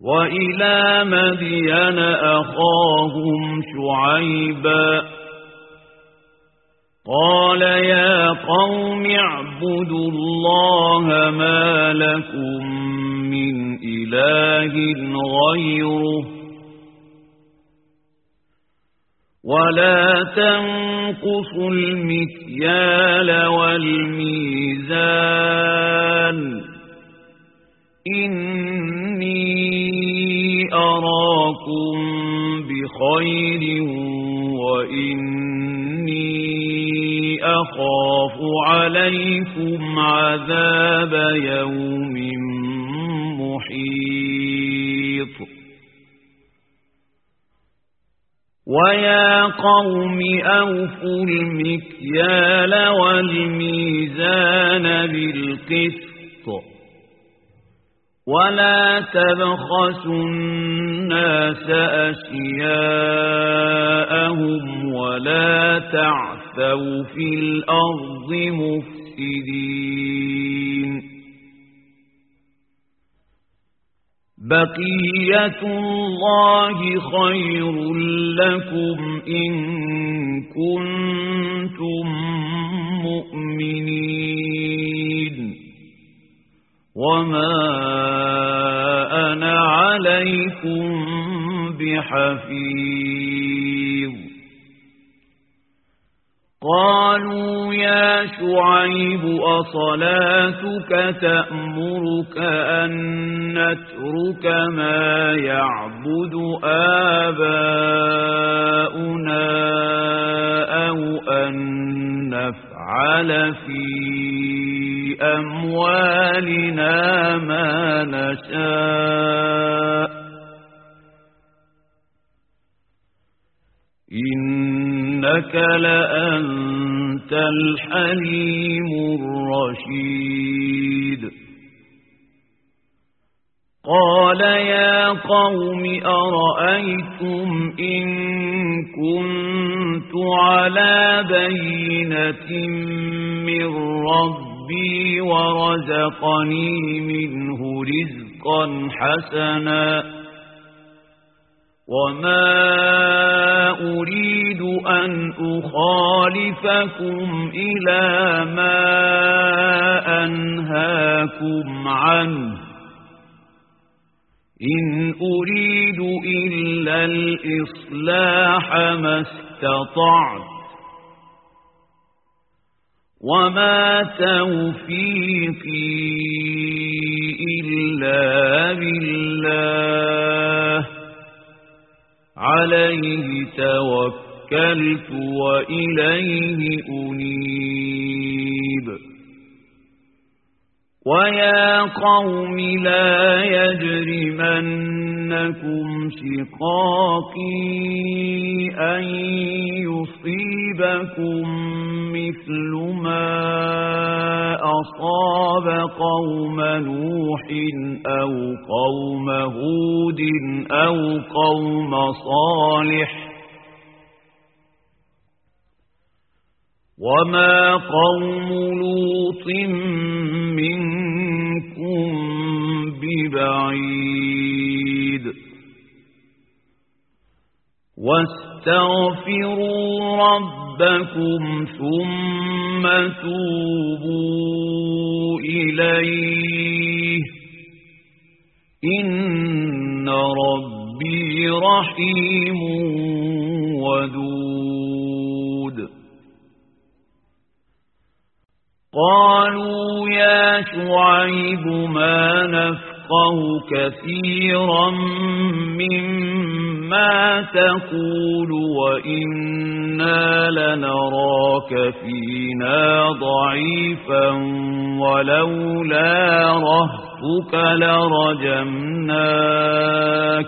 وإلى مدين أخاهم شعيبا قال يا قوم اعبدوا الله ما لكم من إله غيره ولا تنقصوا المكيال والميزان إني أراكم بخير وإني أخاف عليكم عذاب يوم محيط ويا قوم أوفوا المكيال والميزان بالقسط ولا تبخسوا الناس أشياءهم ولا تعثوا في الأرض مفسدين بقية الله خير لكم إن كنتم مؤمنين وما أنا عليكم بحفيظ قالوا يا شعيب أصلاتك تأمرك أن نترك ما يعبد آباؤنا أو أن نفعل في أموالنا ما نشاء إنك لأنت الحليم الرشيد قال يا قوم أرأيتم إن كنت على بينة من ربي ورزقني منه رزقا حسنا وما أريد أن أخالفكم إلى ما أنهاكم عنه إن أريد إلا الإصلاح ما استطعت وما توفيقي إلا بالله عليه توكلت وإليه أنيب ويا قوم لا يجرمنكم شقاقي أن يصيبكم مثل ما أصاب قوم نوح أو قوم هود أو قوم صالح وما قوم لوط منكم ببعيد واستغفروا ربكم ثم توبوا إليه إن ربي رحيم ودود قالوا يا شعيب ما نفقه كثيرا مما تقول وإنا لنراك فينا ضعيفا ولولا رهطك لرجمناك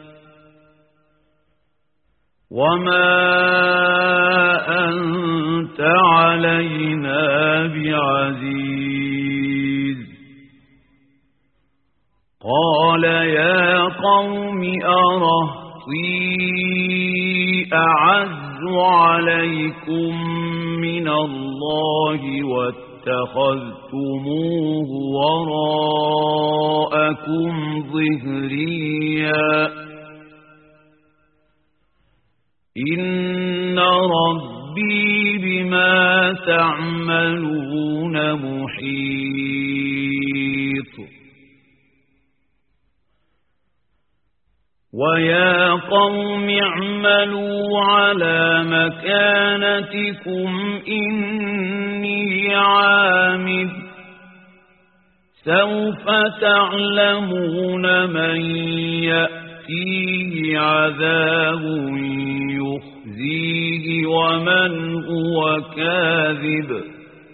وما أنت علينا بعزيز قال يا قوم أرهطي أعز عليكم من الله واتخذتموه وراءكم ظهريا إن ربي بما تعملون محيط ويا قوم اعملوا على مكانتكم إني عامل سوف تعلمون من يأتيه عذاب يخزيه ومن هو كاذب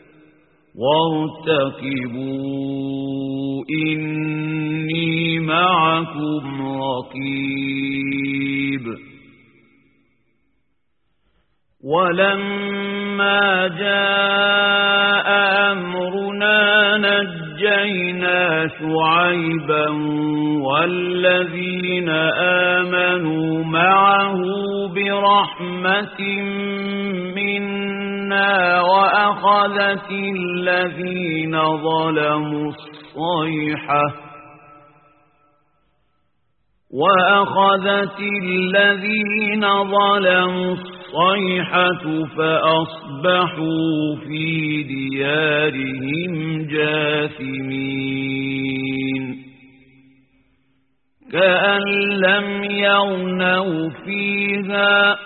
وارتقبوا إني معكم رقيب ولما جاء أمرنا نجينا شعيبا والذين آمنوا معه برحمة منا وأخذت الذين ظلموا الصيحة فأصبحوا في ديارهم جاثمين كأن لم يغنوا فيها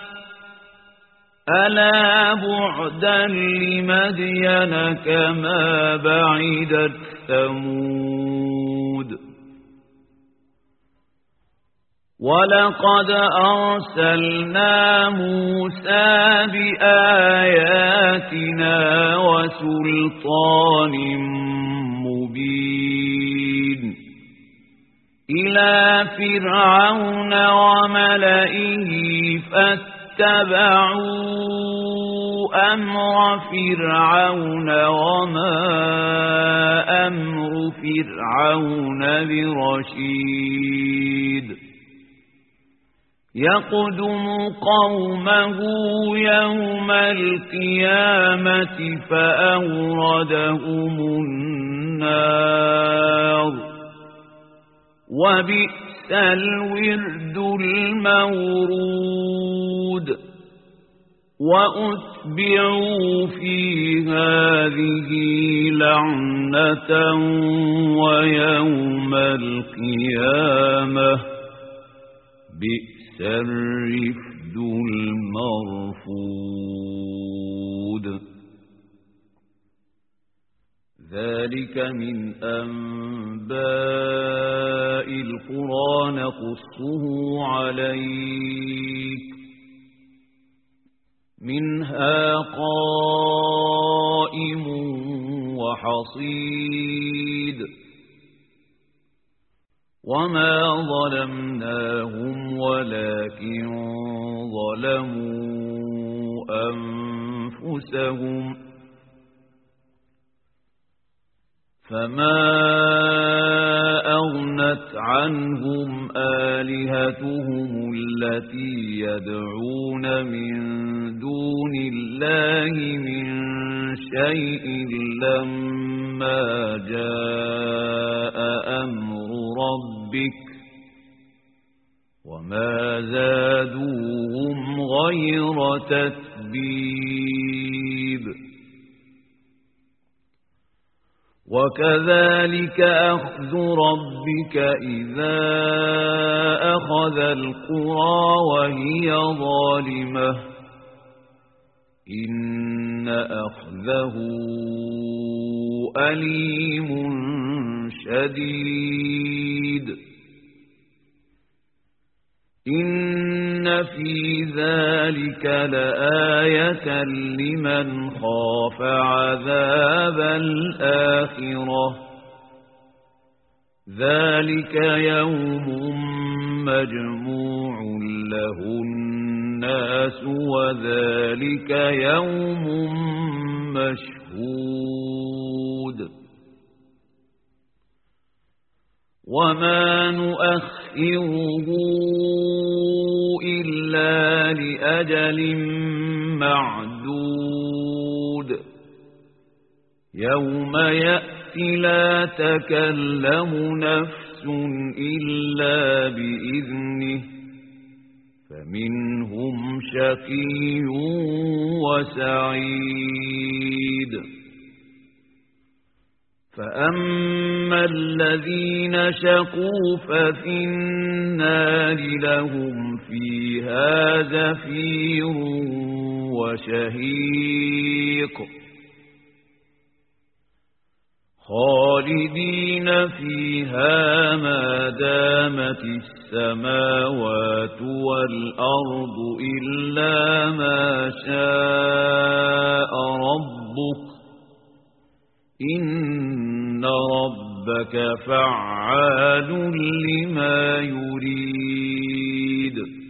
ألا بعدا لمدين كما بعدت ثمود ولقد أرسلنا موسى بآياتنا وسلطان مبين إلى فرعون وملئه فاتبعوا أمر فرعون وما أمر فرعون برشيد يقدم قومه يوم القيامة فأوردهم النار وبئس الورد المورود وأتبعوا في هذه لعنة ويوم القيامة بئس الرفد المرفود ذلك من أنباء القرى نقصه عليك منها قائم وحصيد وما ظلمناهم ولكن ظلموا أنفسهم فما أغنت عنهم آلهتهم التي يدعون من دون الله من شيء لما جاء أمر ربك وما زادوهم غير تتبيب وكذلك أخذ ربك إذا أخذ القرى وهي ظالمة إن أخذه أليم شديد إن في ذلك لآية لمن خاف عذاب الآخرة ذلك يوم مجموع له الناس وذلك يوم مشهود وما نؤخره إلا لأجل معدود يوم يأتي لا تكلم نفس إلا بإذنه فمنهم شقي وسعيد فأما الذين شقوا ففي النار لهم فيها زفير وشهيق خالدين فيها ما دامت السماوات والأرض إلا ما شاء ربك إن ربك فعال لما يريد